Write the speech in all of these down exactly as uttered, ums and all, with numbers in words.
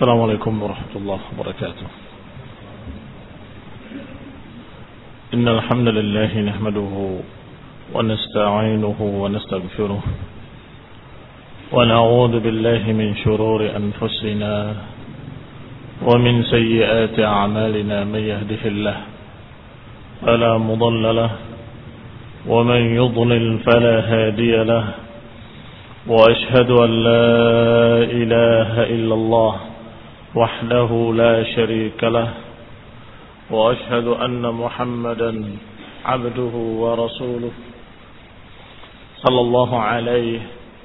السلام عليكم ورحمة الله وبركاته. إن الحمد لله نحمده ونستعينه ونستغفره ونعوذ بالله من شرور أنفسنا ومن سيئات أعمالنا. من يهده الله فلا مضل له ومن يضلل فلا هادي له، وأشهد أن لا إله إلا الله وحده لا شريك له، وأشهد أن محمدا عبده ورسوله صلى الله عليه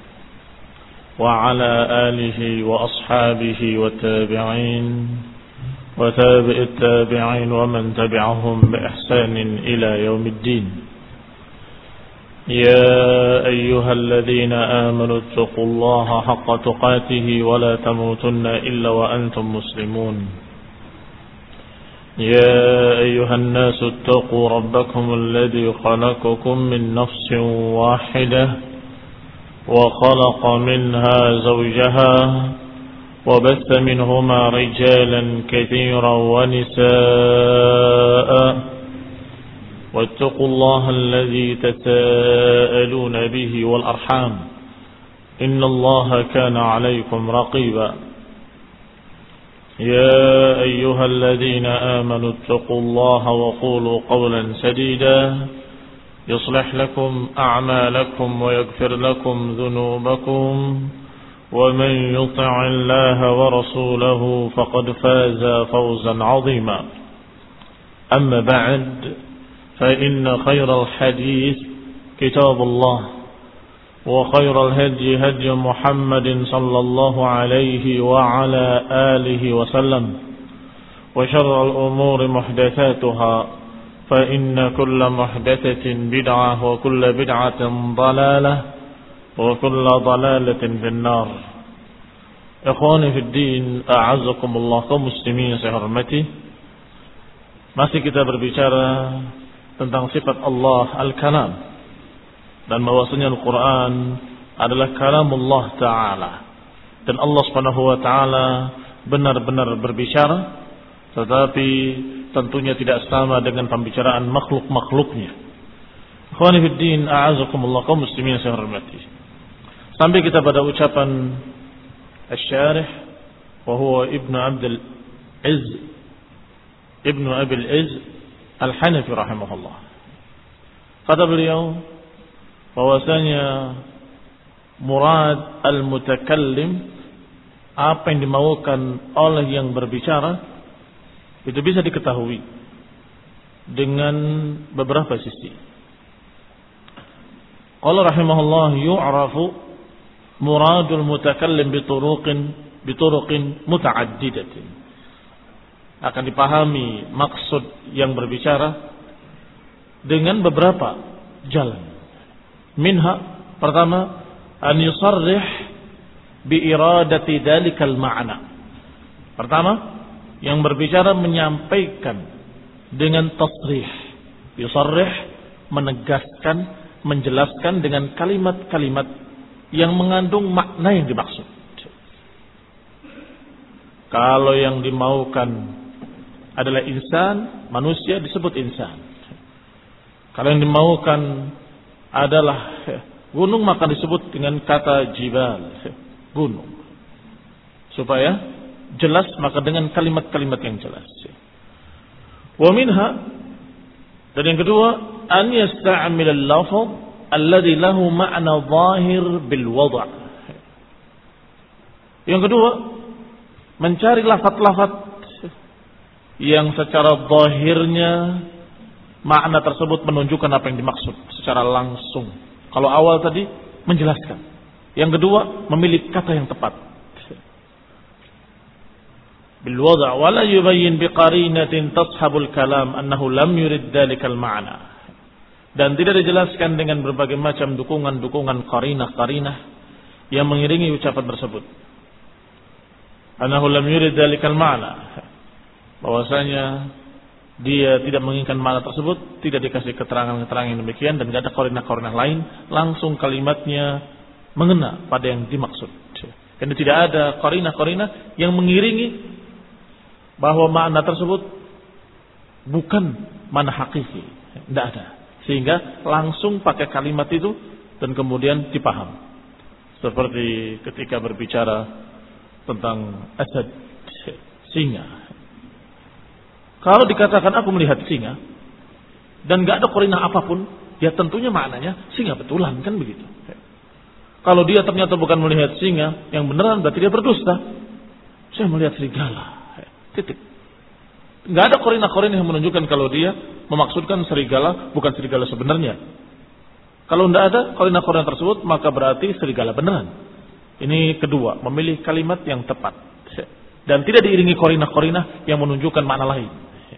وعلى آله وأصحابه والتابعين وتابع التابعين ومن تبعهم بإحسان إلى يوم الدين. يا أيها الذين آمنوا اتقوا الله حق تقاته ولا تموتن إلا وأنتم مسلمون. يا أيها الناس اتقوا ربكم الذي خلقكم من نفس واحدة وخلق منها زوجها وبث منهما رجالا كثيرا ونساء، واتقوا الله الذي تساءلون به والأرحام إن الله كان عليكم رقيبا. يا أيها الذين آمنوا اتقوا الله وقولوا قولا سديدا يصلح لكم أعمالكم ويغفر لكم ذنوبكم، ومن يطع الله ورسوله فقد فاز فوزا عظيما. أما بعد، فإن خير الحديث كتاب الله، وخير الهدي هدي محمد صلى الله عليه وعلى آله وسلم، وشر الأمور محدثاتها، فإن كل محدثة بدعة وكل بدعة ضلالة وكل ضلالة في النار. إخواني في الدين، أعزكم الله kaum muslimin yang saya hormati. Masih kita berbicara tentang sifat Allah Al-Kalam, dan bahwasanya Al-Quran adalah kalamullah Ta'ala, dan Allah Subhanahu Wa Ta'ala benar-benar berbicara, tetapi tentunya tidak sama dengan pembicaraan makhluk-makhluknya. Ikhwani fiddin, a'azakumullah kaum muslimin yang saya hormati. Sampai kita pada ucapan Asy-Syarih, wa huwa Ibnu Abdul Izz Ibnu Abil Izz Al-Hanafi rahimahullah. Kata beliau bahwasanya murad al-mutakallim, apa yang dimaukan oleh yang berbicara, itu bisa diketahui dengan beberapa sisi. Qala rahimahullah, yu'rafu muradul mutakallim bituruqin bituruqin mutaaddidatin. Akan dipahami maksud yang berbicara dengan beberapa jalan. Minha, pertama, an yusarrih bi iradati dalikal ma'na. Pertama, yang berbicara menyampaikan dengan tasrih. Yusarrih, menegaskan, menjelaskan dengan kalimat-kalimat yang mengandung makna yang dimaksud. Kalau yang dimaukan adalah insan, manusia disebut insan. Kalau yang dimaukan adalah gunung, maka disebut dengan kata jibal, gunung. Supaya jelas, maka dengan kalimat-kalimat yang jelas. Wa minha, dan yang kedua, an yasta'mil al-lafz alladhi lahu ma'na zahir bil wad'. Yang kedua, mencari lafaz-lafaz yang secara zahirnya makna tersebut menunjukkan apa yang dimaksud secara langsung. Kalau awal tadi menjelaskan, yang kedua memilih kata yang tepat. Bil wad' wa la yubayyin bi qarinatin tashabul kalam annahu lam yurid dalikal ma'na. Dan tidak dijelaskan dengan berbagai macam dukungan-dukungan qarinah-qarinah yang mengiringi ucapan tersebut. Annahu lam yurid dalikal ma'na, bahwasanya dia tidak menginginkan makna tersebut, tidak dikasih keterangan-keterangan yang demikian, dan tidak ada qarinah-qarinah lain, langsung kalimatnya mengena pada yang dimaksud. Karena tidak ada qarinah-qarinah yang mengiringi bahwa makna tersebut bukan makna hakiki. Tidak ada. Sehingga langsung pakai kalimat itu dan kemudian dipaham. Seperti ketika berbicara tentang asad, singa. Kalau dikatakan aku melihat singa dan gak ada qarinah apapun, ya tentunya maknanya singa betulan, kan begitu. Kalau dia ternyata bukan melihat singa yang beneran, berarti dia berdusta. Saya melihat serigala. Titik. Nggak ada qarinah-qarinah yang menunjukkan kalau dia memaksudkan serigala bukan serigala sebenarnya. Kalau nggak ada qarinah-qarinah tersebut, maka berarti serigala beneran. Ini kedua, memilih kalimat yang tepat dan tidak diiringi qarinah-qarinah yang menunjukkan makna lain.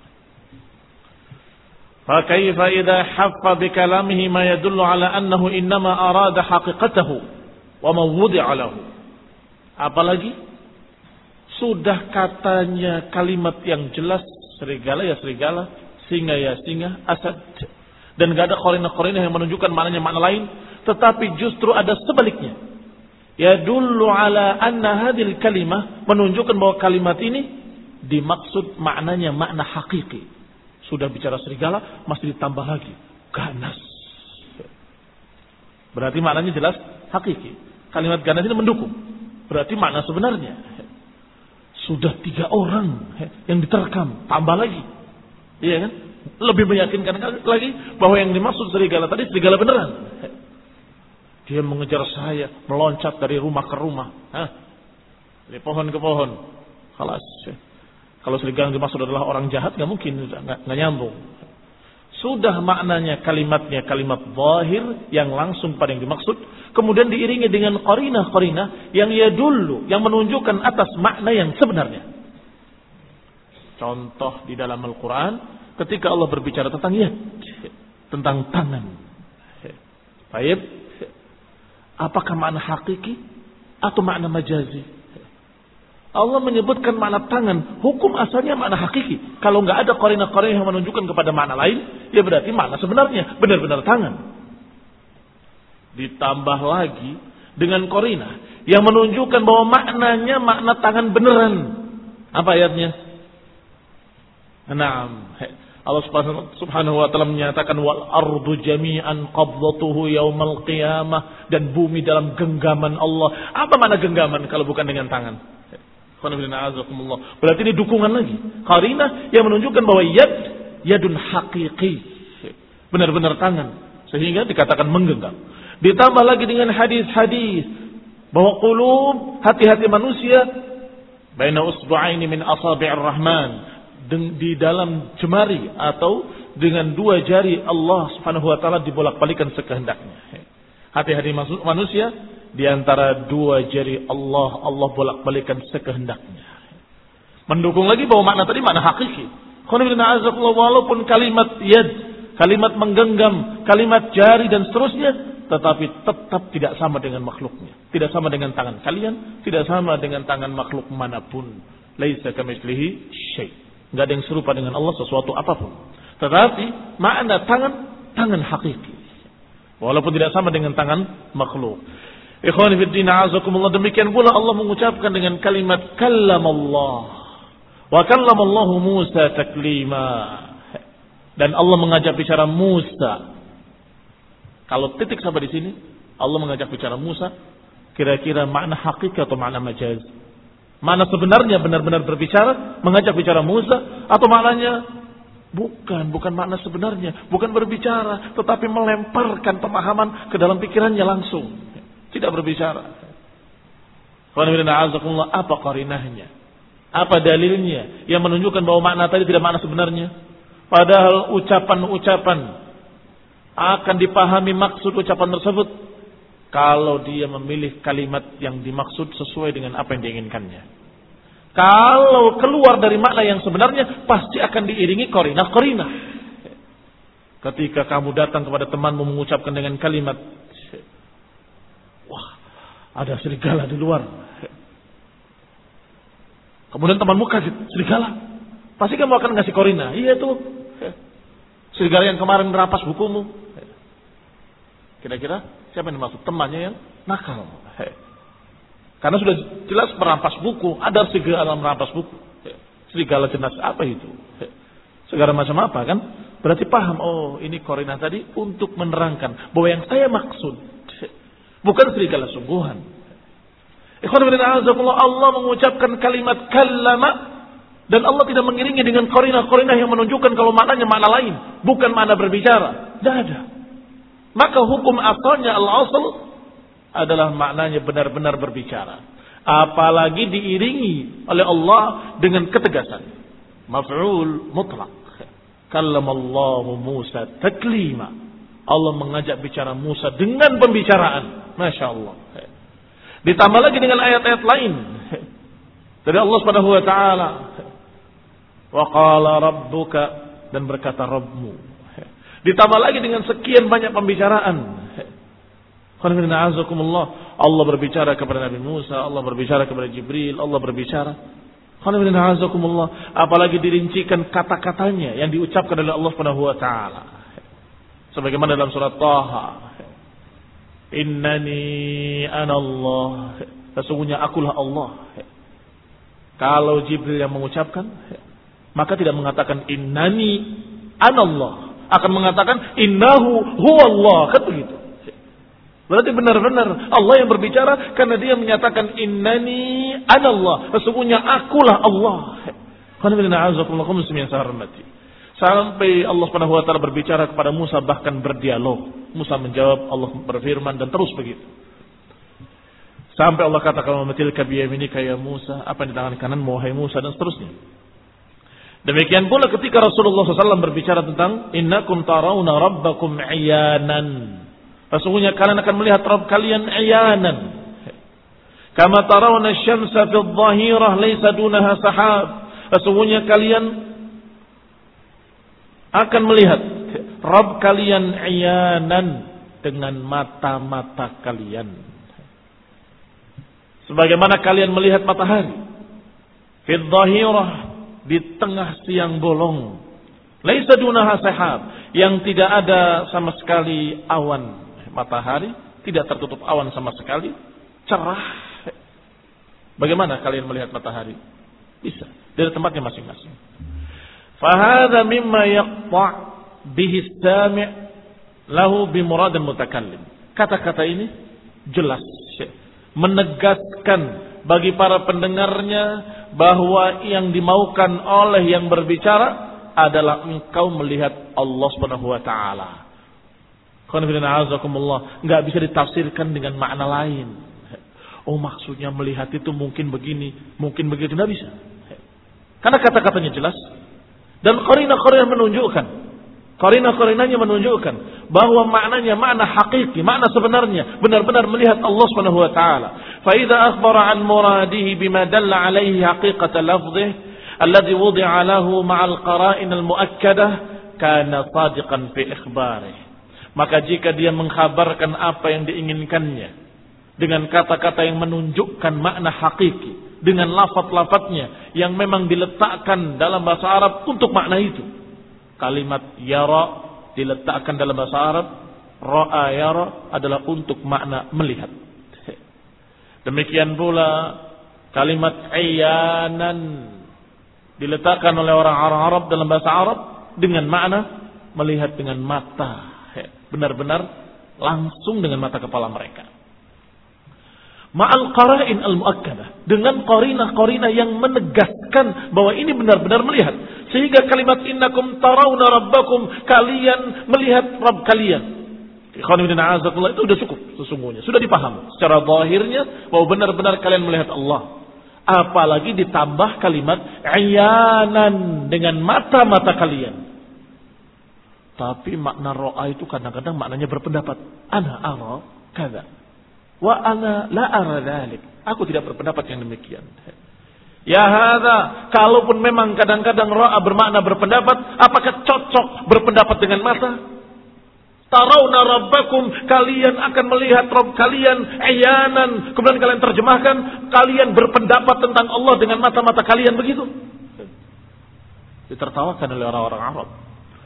Fa kaifa idza haffa bi kalamihi ma yadullu ala annahu innama arada haqiqatahu wa ma wudi'a lahu. Apalagi sudah katanya kalimat yang jelas, serigala ya serigala, singa ya singa, asad, dan gak ada qarinah-qarinah yang menunjukkan maknanya makna lain, tetapi justru ada sebaliknya. Yadullu ala anna hadhil kalimah, menunjukkan bahwa kalimat ini dimaksud maknanya makna hakiki. Sudah bicara serigala, masih ditambah lagi ganas. Berarti maknanya jelas hakiki. Kalimat ganas ini mendukung. Berarti makna sebenarnya. Sudah tiga orang yang diterkam, tambah lagi. Iya kan? Lebih meyakinkan lagi bahwa yang dimaksud serigala tadi serigala beneran. Dia mengejar saya, meloncat dari rumah ke rumah. Hah? Dari pohon ke pohon. Khalas. Kalau serigala yang dimaksud adalah orang jahat, nggak mungkin, nggak nyambung. Sudah maknanya kalimatnya kalimat zahir yang langsung pada yang dimaksud, kemudian diiringi dengan qarinah-qarinah yang yadullu, yang menunjukkan atas makna yang sebenarnya. Contoh di dalam Al-Quran ketika Allah berbicara tentang yad, tentang tangan. Baik, apakah makna hakiki atau makna majazi? Allah menyebutkan makna tangan, hukum asalnya makna hakiki. Kalau nggak ada qarinah-qarinah yang menunjukkan kepada makna lain, ya berarti makna sebenarnya benar-benar tangan. Ditambah lagi dengan qarinah yang menunjukkan bahwa maknanya makna tangan beneran. Apa ayatnya? Naam. Allah Subhanahu wa taala menyatakan wal ardu jami'an qabdatuhu yaumal qiyamah, dan bumi dalam genggaman Allah. Apa makna genggaman kalau bukan dengan tangan? Berarti ini dukungan lagi, qarinah yang menunjukkan bahwa yad yadun haqiqi, benar-benar tangan, sehingga dikatakan menggenggam. Ditambah lagi dengan hadis-hadis bahwa qulub, hati-hati manusia, baina usbu'aini min asabi'ir rahman, di dalam jemari atau dengan dua jari Allah Subhanahu wa taala dibolak-balikan sekehendaknya. Hati-hati manusia di antara dua jari Allah, Allah bolak-balikan sekehendaknya. Mendukung lagi bahwa makna tadi makna hakiki. Walaupun kalimat yad, kalimat menggenggam, kalimat jari dan seterusnya, tetapi tetap tidak sama dengan makhluknya. Tidak sama dengan tangan kalian, tidak sama dengan tangan makhluk manapun. Laisa kamitslihi syai'. Enggak ada yang serupa dengan Allah sesuatu apapun. Tetapi makna tangan, tangan hakiki. Walaupun tidak sama dengan tangan makhluk. Ikhwani fi din, a'azakumullah. Demikian pula Allah mengucapkan dengan kalimat kallamallah. Wa kallamallahu Musa taklima. Dan Allah mengajak bicara Musa. Kalau titik sampai di sini, Allah mengajak bicara Musa, kira-kira makna hakiki atau makna majaz? Makna sebenarnya benar-benar berbicara, mengajak bicara Musa, atau maknanya bukan, bukan makna sebenarnya, bukan berbicara, tetapi melemparkan pemahaman ke dalam pikirannya langsung. Tidak berbicara. Apa qarinahnya? Apa dalilnya yang menunjukkan bahwa makna tadi tidak makna sebenarnya? Padahal ucapan-ucapan akan dipahami maksud ucapan tersebut kalau dia memilih kalimat yang dimaksud sesuai dengan apa yang diinginkannya. Kalau keluar dari makna yang sebenarnya, pasti akan diiringi qarinah-qarinah. Ketika kamu datang kepada temanmu mengucapkan dengan kalimat, wah, ada serigala di luar. Kemudian temanmu kaget, serigala? Pasti kamu akan ngasih qarinah. Iya tuh, serigala yang kemarin merampas bukumu. Kira-kira siapa yang dimaksud? Temannya yang nakal. Karena sudah jelas merampas buku, ada serigala merampas buku. Serigala jenis apa itu? Segala macam apa kan? Berarti paham, oh ini Qarinah tadi untuk menerangkan bahwa yang saya maksud bukan serigala sungguhan. Ikhwan fillah, Allah mengucapkan kalimat kallama dan Allah tidak mengiringi dengan Qarinah-Qarinah yang menunjukkan kalau maknanya makna lain, bukan makna berbicara. Tidak ada. Maka hukum asalnya al-asal adalah maknanya benar-benar berbicara. Apalagi diiringi oleh Allah dengan ketegasan. Maf'ul mutlaq. Kallamallahu Musa taklima. Allah mengajak bicara Musa dengan pembicaraan. Masya Allah. Ditambah lagi dengan ayat-ayat lain dari Allah Subhanahu wa taala. Wa qala rabbuka, dan berkata Rabbmu. Ditambah lagi dengan sekian banyak pembicaraan. Allah berbicara kepada Nabi Musa, Allah berbicara kepada Jibril, Allah berbicara. Apalagi dirincikan kata-katanya yang diucapkan oleh Allah Subhanahu wa taala. Sebagaimana dalam surat Taha. Innani ana Allah. Sesungguhnya akulah Allah. Kalau Jibril yang mengucapkan, maka tidak mengatakan innani ana Allah, akan mengatakan innahu huwallah, kan begitu. Berarti benar-benar Allah yang berbicara karena dia menyatakan innani anallah, sesungguhnya akulah Allah. Sampai Allah Subhanahu wa taala berbicara kepada Musa, bahkan berdialog. Musa menjawab, Allah berfirman, dan terus begitu. Sampai Allah katakan matilka biyaminika ya Musa, apa di tangan kanan wahai Musa, dan seterusnya. Demikian pula ketika Rasulullah shallallahu alaihi wasallam berbicara tentang innakum tarawna rabbakum iyanan. Sesungguhnya kalian akan melihat Rabb kalian iyanan. Kama tarawna asy-syamsa fi adh-dhahirah laysa dunaha sahab. Sesungguhnya kalian akan melihat Rabb kalian iyanan dengan mata-mata kalian. Sebagaimana kalian melihat matahari fi adh-dhahirah, di tengah siang bolong. Laisa dunaha sahab, yang tidak ada sama sekali awan. Matahari tidak tertutup awan sama sekali, cerah. Bagaimana kalian melihat matahari? Bisa, dari tempatnya masing-masing. Fahadha mimma yaqta' bihi as-sami' lahu bi murad al-mutakallim. Kata-kata ini jelas menegaskan bagi para pendengarnya bahwa yang dimaukan oleh yang berbicara adalah engkau melihat Allah Subhanahu wa taala. Enggak bisa ditafsirkan dengan makna lain. Oh, maksudnya melihat itu mungkin begini, mungkin begitu, enggak bisa. Karena kata-katanya jelas dan qarinah-qarinah menunjukkan, qarinah-qarinahnya menunjukkan bahwa maknanya makna hakiki, makna sebenarnya benar-benar melihat Allah Subhanahu wa taala. Fa idza akhbara an muradihi bima dalla alaihi haqiqata lafdhihi alladhi wudi'a lahu ma'al qara'in al-mu'akkadah kana sadiqan fi ikhbarihi. Maka jika dia mengkhabarkan apa yang diinginkannya dengan kata-kata yang menunjukkan makna hakiki, dengan lafaz-lafaznya yang memang diletakkan dalam bahasa Arab untuk makna itu. Kalimat yara diletakkan dalam bahasa Arab, ra'a yara adalah untuk makna melihat. Demikian pula kalimat iyanan diletakkan oleh orang Arab dalam bahasa Arab dengan makna melihat dengan mata. Benar-benar langsung dengan mata kepala mereka. Ma'al qara'in al-mu'akkadah, dengan qarinah-qarinah yang menegaskan bahwa ini benar-benar melihat. Sehingga kalimat innakum tarawna rabbakum, kalian melihat Rabb kalian. Ikhwan fillah a'azakumullah, itu sudah cukup sesungguhnya. Sudah dipahami secara zahirnya bahwa benar-benar kalian melihat Allah. Apalagi ditambah kalimat iyanan, dengan mata-mata kalian. Tapi makna ro'a itu kadang-kadang maknanya berpendapat. Ana ara kada. Wa ana la ara dhalik. Aku tidak berpendapat yang demikian. Ya hadza, kalaupun memang kadang-kadang ro'a bermakna berpendapat, apakah cocok berpendapat dengan mata? Tarawna rabbakum, kalian akan melihat Rabb kalian iyanan. Kemudian kalian terjemahkan, kalian berpendapat tentang Allah dengan mata-mata kalian, begitu. Ditertawakan oleh orang-orang Arab.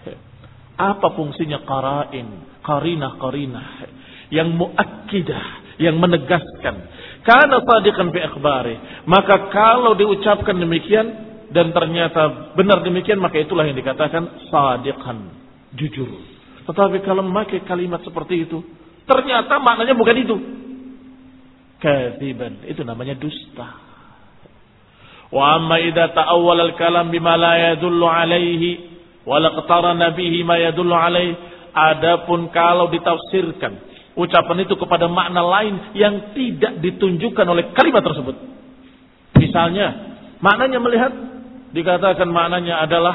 Apa fungsinya qara'in, qarinah-qarinah yang muakkidah, yang menegaskan. Kana sadiqan fi akhbari. Maka kalau diucapkan demikian dan ternyata benar demikian, maka itulah yang dikatakan sadiqan, jujur. Tetapi kalau memakai kalimat seperti itu, ternyata maknanya bukan itu, kadziban, itu namanya dusta. Wa amma idza ta'awwala al-kalam bima la yadullu alaihi wa laqtarana bihi ma yadullu alaihi. Adapun kalau ditafsirkan ucapan itu kepada makna lain yang tidak ditunjukkan oleh kalimat tersebut. Misalnya, maknanya melihat, dikatakan maknanya adalah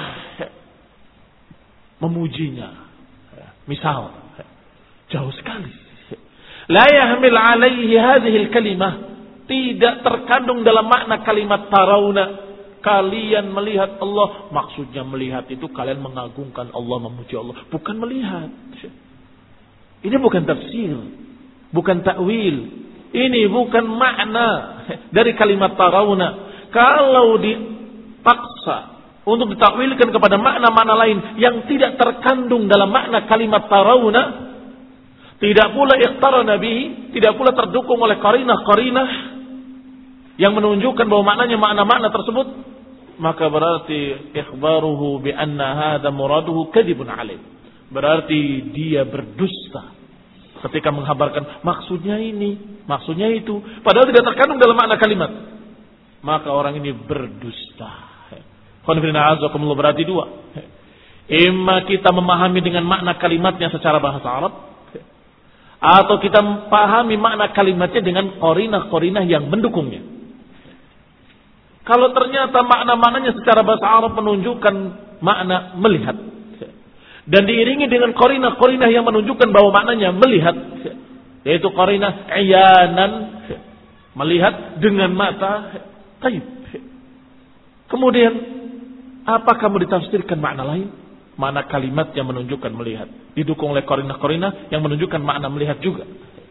memujinya. Misal, jauh sekali. La yahmil alaihi hadhihi al-kalimah. Tidak terkandung dalam makna kalimat tarawna. Kalian melihat Allah. Maksudnya melihat itu kalian mengagungkan Allah, memuji Allah. Bukan melihat. Ini bukan tafsir. Bukan ta'wil. Ini bukan makna dari kalimat tarawna. Kalau dipaksa untuk ditakwilkan kepada makna-makna lain yang tidak terkandung dalam makna kalimat tarawna, tidak pula iqtarana bihi, tidak pula terdukung oleh qarinah-qarinah yang menunjukkan bahwa maknanya makna-makna tersebut, maka berarti ikhbaruhu bi anna hadha muraduhu kadzibun alaih. Berarti dia berdusta ketika menghabarkan maksudnya ini, maksudnya itu, padahal tidak terkandung dalam makna kalimat. Maka orang ini berdusta. Berarti dua. Imma kita memahami dengan makna kalimatnya secara bahasa Arab, atau kita memahami makna kalimatnya dengan qarinah-qarinah yang mendukungnya. Kalau ternyata makna-maknanya secara bahasa Arab menunjukkan makna melihat, dan diiringi dengan qarinah-qarinah yang menunjukkan bahwa maknanya melihat, yaitu qarinah iyanan, melihat dengan mata, taib. Kemudian apa kamu ditafsirkan makna lain? Makna kalimat yang menunjukkan melihat, didukung oleh qarinah-qarinah yang menunjukkan makna melihat juga.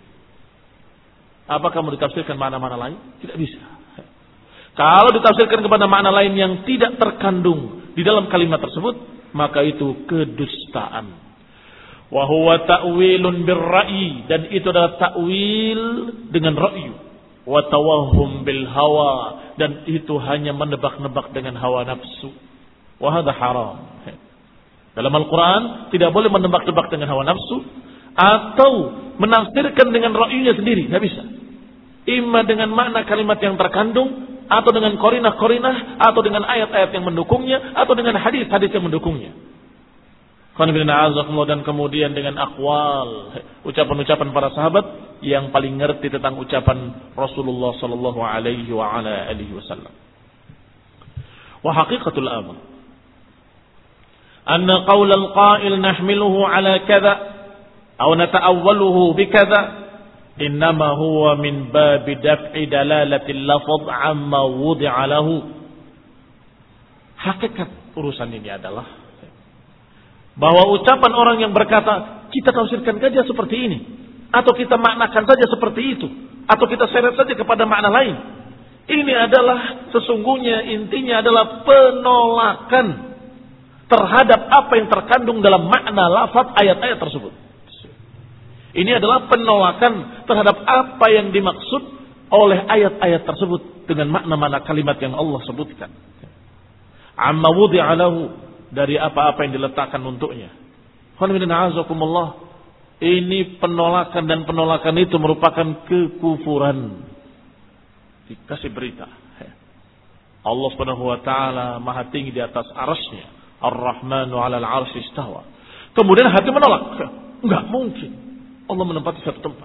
Apa kamu ditafsirkan makna-makna lain? Tidak bisa. Kalau ditafsirkan kepada makna lain yang tidak terkandung di dalam kalimat tersebut, maka itu kedustaan. Wa huwa ta'wilun birra'yi, dan itu adalah ta'wil dengan ra'yu. Wa tawahhum bil hawa, dan itu hanya menebak-nebak dengan hawa nafsu. Wa hadha haram. Dalam Al-Quran tidak boleh menebak-nebak dengan hawa nafsu atau menafsirkan dengan ra'yunya sendiri, tidak bisa. Imma dengan makna kalimat yang terkandung, atau dengan qarinah-qarinah, atau dengan ayat-ayat yang mendukungnya, atau dengan hadis-hadis yang mendukungnya. Dan kemudian dengan akwal, ucapan-ucapan para sahabat yang paling ngerti tentang ucapan Rasulullah sallallahu alaihi wa ala alihi wasallam. Wa haqiqatul amr anna qaul al-qa'il nahmiluhu ala kadza aw nata'awwaluhu bi kadza innama huwa min babi daf'i dalalatil lafaz amma wudi'a lahu. Hakikat urusan ini adalah bahwa ucapan orang yang berkata kita tafsirkan saja seperti ini, atau kita maknakan saja seperti itu, atau kita seret saja kepada makna lain, ini adalah sesungguhnya intinya adalah penolakan terhadap apa yang terkandung dalam makna lafaz ayat-ayat tersebut. Ini adalah penolakan terhadap apa yang dimaksud oleh ayat-ayat tersebut dengan makna-makna kalimat yang Allah sebutkan. Amma wudi'a lahu, dari apa-apa yang diletakkan untuknya. Ini penolakan, dan penolakan itu merupakan kekufuran. Dikasih berita, Allah Subhanahu wa taala Maha tinggi di atas arasy-Nya. Ar-Rahmanu 'alal 'arsy istawa. Kemudian hati menolak. Enggak mungkin Allah menempati satu tempat.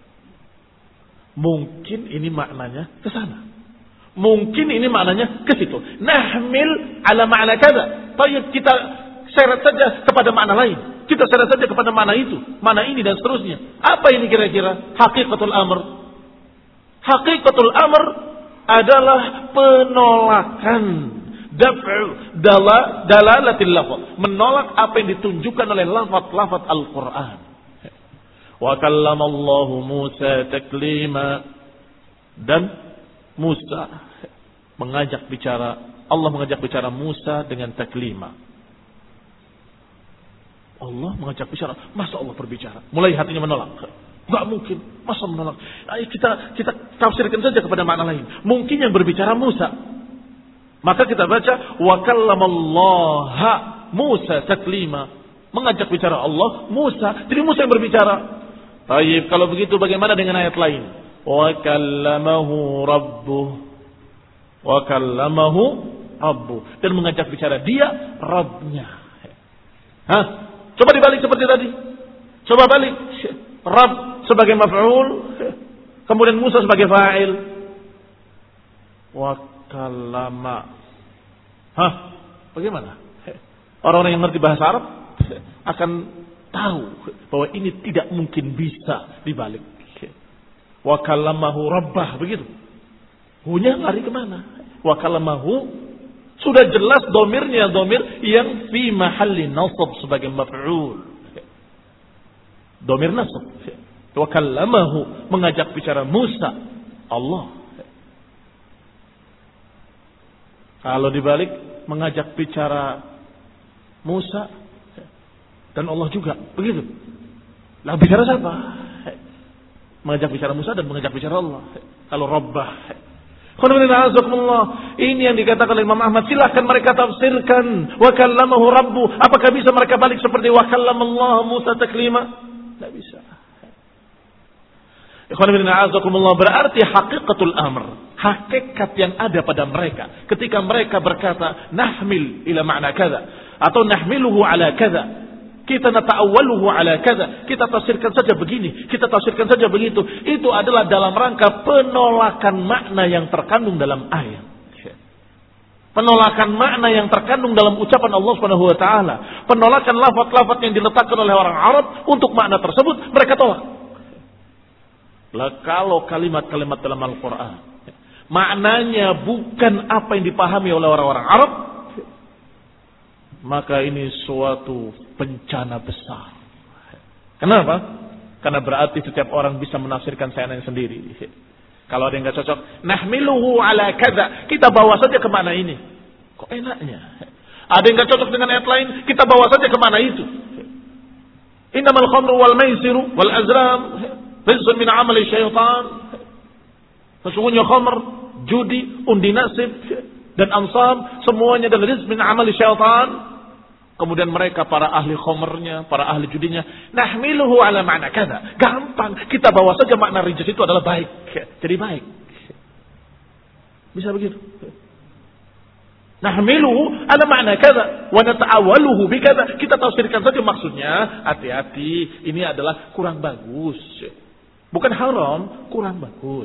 Mungkin ini maknanya ke sana. Mungkin ini maknanya ke situ. Nahmil ala ma'na kadza. Tayyib, kita seret saja kepada makna lain. Kita seret saja kepada makna itu, makna ini dan seterusnya. Apa ini kira-kira? Haqiqatul amr. Haqiqatul amr adalah penolakan. Daf'u dala dalalatil lafaz. Menolak apa yang ditunjukkan oleh lafaz-lafaz Al-Qur'an. Wa kallamallahu Musa taklima, dan Musa mengajak bicara, Allah mengajak bicara Musa dengan taklima. Allah mengajak bicara, masa Allah berbicara? Mulai hatinya menolak. Gak mungkin. Masa menolak? Ayo kita kita tafsirkan saja kepada makna lain. Mungkin yang berbicara Musa. Maka kita baca wa kallamallaha Musa taklima. Mengajak bicara Allah Musa. Jadi Musa yang berbicara. Baik, kalau begitu bagaimana dengan ayat lain? Wa kallamahu rabbuh. Wa kallamahu rabbuh. Dan mengajak bicara dia Rabbnya. Hah? Coba dibalik seperti tadi. Coba balik. Rabb sebagai maf'ul, kemudian Musa sebagai fa'il. Wa kallama. Hah? Bagaimana? Orang-orang yang ngerti bahasa Arab akan tahu bahwa ini tidak mungkin bisa dibalik. Wa kallamahu rabbah, begitu. Hunya lari kemana? Wa kallamahu sudah jelas domirnya domir yang fi mahalli nasab sebagai maf'ul. Domir nasab. Wa kallamahu mengajak bicara Musa Allah. Kalau dibalik mengajak bicara Musa dan Allah juga, begitu. Lah bicara siapa? Mengajak bicara Musa dan mengajak bicara Allah. Kalau Rabbah. Ini yang dikatakan oleh Imam Ahmad. Silahkan mereka tafsirkan. Wa kallamahu rabbu. Apakah bisa mereka balik seperti wa kallamallahu Musa taklima? Tidak bisa. Berarti hakikatul amr. Hakikat yang ada pada mereka. Ketika mereka berkata nahmil ila ma'na kada. Atau nahmiluhu ala kada. Kita nata'awwaluhu ala kada. Kita tafsirkan saja begini. Kita tafsirkan saja begitu. Itu adalah dalam rangka penolakan makna yang terkandung dalam ayat. Penolakan makna yang terkandung dalam ucapan Allah Subhanahu wa taala. Penolakan lafaz-lafaz yang diletakkan oleh orang Arab untuk makna tersebut, mereka tolak. Lah kalau kalimat-kalimat dalam Al-Qur'an maknanya bukan apa yang dipahami oleh orang-orang Arab, maka ini suatu bencana besar. Kenapa? Karena berarti setiap orang bisa menafsirkan sayangnya sendiri. Kalau ada yang nggak cocok, nahmiluhu ala kadza, kita bawa saja ke mana ini. Kok enaknya? Ada yang nggak cocok dengan ayat lain, kita bawa saja ke mana itu. Innamal khamru wal maisiru wal azlam rizqun min amali syaitan. Sesungguhnya khamr, judi, undi nasib dan ansab semuanya adalah rizq min amali syaitan. Kemudian mereka para ahli khomernya, para ahli judinya, nahmiluhu ala ma'na kadza. Gampang, kita bawa saja makna rijis itu adalah baik. Jadi baik. Bisa begitu. Nahmiluhu ala ma'na kadza wa nata'awwaluhu bi kadza. Kita tafsirkan saja maksudnya, hati-hati, ini adalah kurang bagus. Bukan haram, kurang bagus.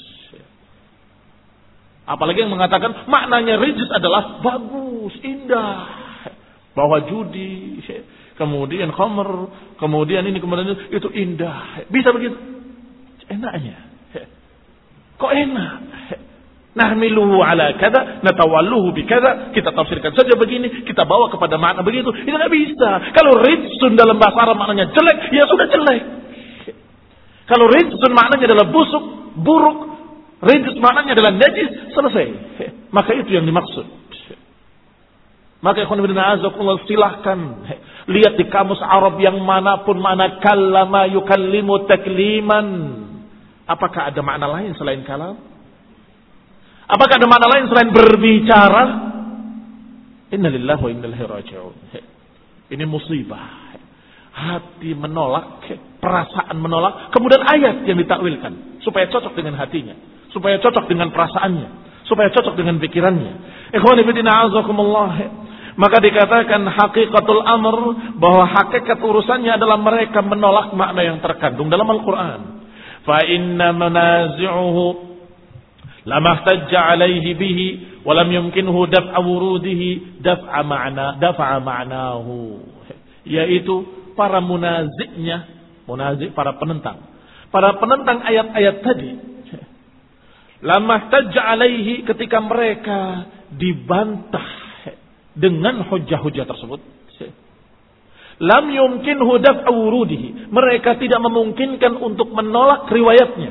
Apalagi yang mengatakan maknanya rijis adalah bagus, indah. Bahwa judi, kemudian khamr, kemudian ini, kemudian itu, itu indah. Bisa begitu? Enaknya. Kok enak? Nahmiluhu ala kada, natawalluhu bi kada. Kita tafsirkan saja begini, kita bawa kepada makna begitu. Itu tidak bisa. Kalau rijsun dalam bahasa Arab maknanya jelek, ya sudah jelek. Kalau rijsun maknanya adalah busuk, buruk, rijs maknanya adalah najis, selesai. Maka itu yang dimaksud. Maka ikhwan fillah azakumullah, silahkan lihat di kamus Arab yang manapun mana kallama yukallimu takliman. Apakah ada makna lain selain kalam? Apakah ada makna lain selain berbicara? Inna lillahi wa inna ilaihi raji'un. Ini musibah. Hati menolak, perasaan menolak, kemudian ayat yang ditakwilkan supaya cocok dengan hatinya, supaya cocok dengan perasaannya, supaya cocok dengan pikirannya. Ikhwan fillah azakumullah. Maka dikatakan hakikatul amr, bahwa hakikat urusannya adalah mereka menolak makna yang terkandung dalam Al-Quran. Fa inna manazi'uhu lamahtajja alaihi bihi walam yumkinhu daf'a wurudihi daf'a ma'na daf'a ma'nahu. Yaitu para munazi'nya, munazi' para penentang. Para penentang ayat-ayat tadi. Lamahtajja alaihi, ketika mereka dibantah dengan hujah-hujah tersebut, lam yumkinhu daf'a wurudihi, mereka tidak memungkinkan untuk menolak riwayatnya.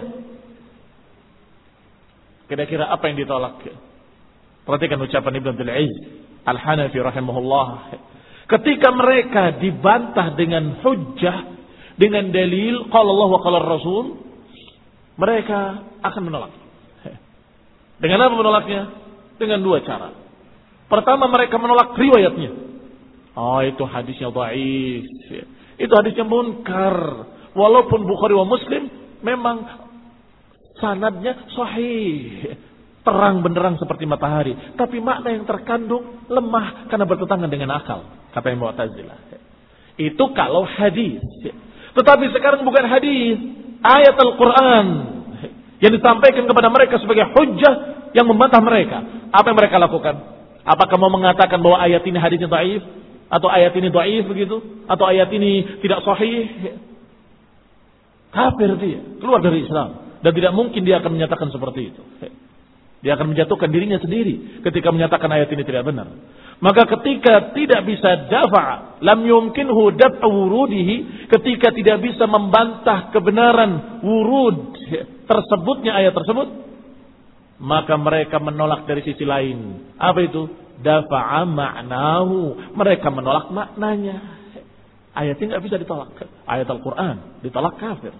Kira-kira apa yang ditolak? Perhatikan ucapan Ibnu Abdul Aziz Al-Hanafi rahimahullah. Ketika mereka dibantah dengan hujah, dengan dalil qala Allah wa qala Rasul, mereka akan menolak. Dengan apa menolaknya? Dengan dua cara. Pertama, mereka menolak riwayatnya. Oh, itu hadisnya dhaif. Itu hadisnya munkar. Walaupun Bukhari wa Muslim memang sanadnya sahih. Terang benderang seperti matahari. Tapi makna yang terkandung lemah karena bertentangan dengan akal. Kata yang Mu'tazilah. Itu kalau hadis. Tetapi sekarang bukan hadis. Ayat Al-Quran. Yang disampaikan kepada mereka sebagai hujjah yang membantah mereka. Apa yang mereka lakukan? Apakah mau mengatakan bahwa ayat ini hadisnya dhaif? Atau ayat ini dhaif begitu? Atau ayat ini tidak sahih? Kafir dia. Keluar dari Islam. Dan tidak mungkin dia akan menyatakan seperti itu. Dia akan menjatuhkan dirinya sendiri ketika menyatakan ayat ini tidak benar. Maka ketika tidak bisa dafa', lam yumkinhu daf'u wurudihi, ketika tidak bisa membantah kebenaran wurud tersebutnya ayat tersebut, maka mereka menolak dari sisi lain. Apa itu? Dafa'a ma'nahu. Mereka menolak maknanya. Ayat ini tidak bisa ditolak. Ayat Al-Quran ditolak kafir.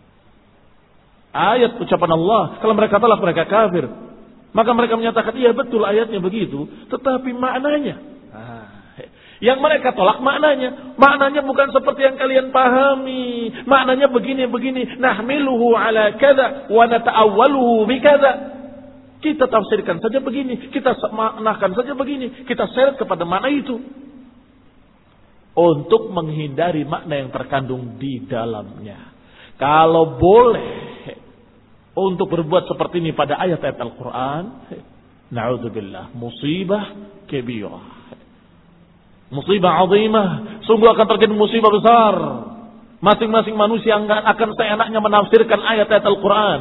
Ayat ucapan Allah, kalau mereka tolak mereka kafir. Maka mereka menyatakan, iya betul ayatnya begitu. Tetapi maknanya. Ah. Yang mereka tolak maknanya. Maknanya bukan seperti yang kalian pahami. Maknanya begini-begini. Nahmiluhu ala kada. Wa nata'awwaluhu bikada. Kita tafsirkan saja begini. Kita maknakan saja begini. Kita seret kepada makna itu. Untuk menghindari makna yang terkandung di dalamnya. Kalau boleh untuk berbuat seperti ini pada ayat-ayat Al-Quran, na'udzubillah, musibah kabirah, musibah azimah, sungguh akan terjadi musibah besar. Masing-masing manusia akan seenaknya menafsirkan ayat-ayat Al-Quran.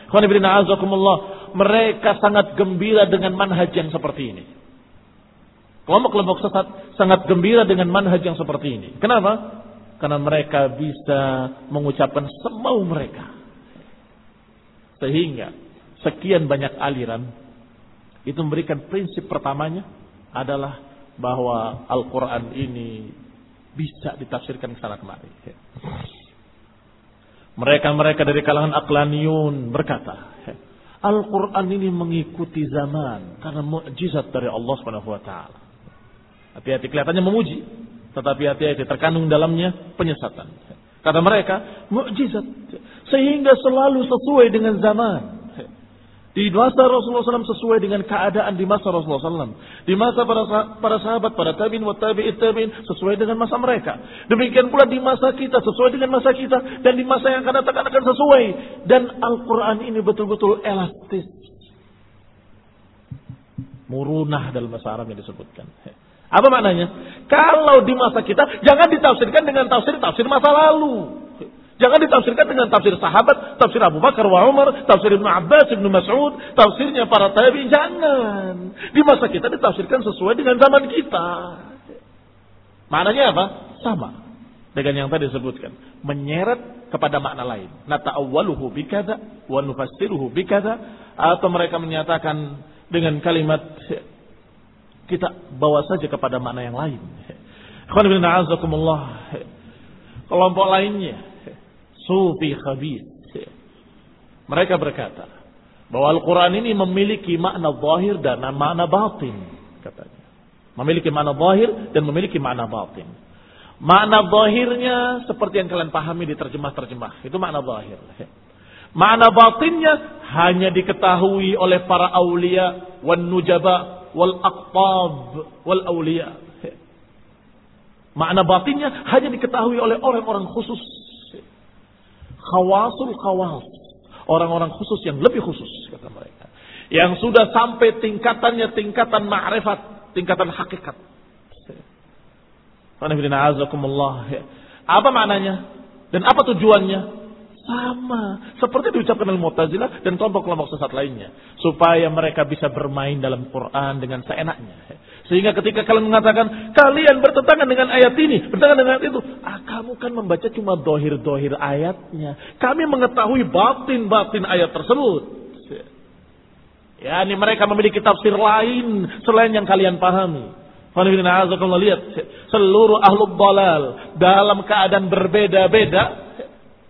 Mereka sangat gembira dengan manhaj yang seperti ini. Kelompok-kelompok sesat sangat gembira dengan manhaj yang seperti ini. Kenapa? Karena mereka bisa mengucapkan semau mereka. Sehingga sekian banyak aliran itu memberikan prinsip pertamanya adalah bahwa Al-Quran ini bisa ditafsirkan ke sana kemari. Mereka-mereka dari kalangan aqlaniyun berkata, Al-Quran ini mengikuti zaman karena mukjizat dari Allah Subhanahu wa taala. Hati-hati, kelihatannya memuji, tetapi hati-hati terkandung dalamnya penyesatan. Kata mereka, mukjizat sehingga selalu sesuai dengan zaman. Di masa Rasulullah shallallahu alaihi wasallam sesuai dengan keadaan di masa Rasulullah shallallahu alaihi wasallam. Di masa para, para sahabat, para tabi'in wa tabi'it tabi'in sesuai dengan masa mereka. Demikian pula di masa kita sesuai dengan masa kita. Dan di masa yang akan datang akan sesuai. Dan Al-Quran ini betul-betul elastis. Murunah dalam bahasa Arab yang disebutkan. Apa maknanya? Kalau di masa kita, jangan ditafsirkan dengan tafsir-tafsir masa lalu. Jangan ditafsirkan dengan tafsir sahabat, tafsir Abu Bakar wa Umar, tafsir Ibnu Abbas, Ibnu Mas'ud, tafsirnya para tabi'in. Jangan. Di masa kita ditafsirkan sesuai dengan zaman kita. Maknanya apa? Sama dengan yang tadi disebutkan. Menyeret kepada makna lain. Nata'awwaluhu bikada wa nufassiruhu bikada. Atau mereka menyatakan dengan kalimat, kita bawa saja kepada makna yang lain. Kelompok lainnya, sufi khabith, mereka berkata bahwa Al-Quran ini memiliki makna zahir dan makna batin, katanya. Memiliki makna zahir dan memiliki makna batin. Makna zahirnya seperti yang kalian pahami di terjemah-terjemah, itu makna zahir. Makna batinnya hanya diketahui oleh para aulia wan nujaba wal aqtab wal awliya. Makna batinnya hanya diketahui oleh orang-orang khusus. Khawasul khawas. Orang-orang khusus yang lebih khusus, kata mereka. Yang sudah sampai tingkatannya tingkatan ma'rifat, tingkatan hakikat. Apa maknanya? Dan apa tujuannya? Sama seperti diucapkan oleh Mu'tazilah dan kelompok-kelompok sesat lainnya, supaya mereka bisa bermain dalam Quran dengan seenaknya. Sehingga ketika kalian mengatakan kalian bertentangan dengan ayat ini, bertentangan dengan ayat itu, ah, kamu kan membaca cuma dohir-dohir ayatnya. Kami mengetahui batin-batin ayat tersebut. Ya, ini mereka memiliki tafsir lain selain yang kalian pahami. Lihat seluruh ahlul dalal dalam keadaan berbeda-beda.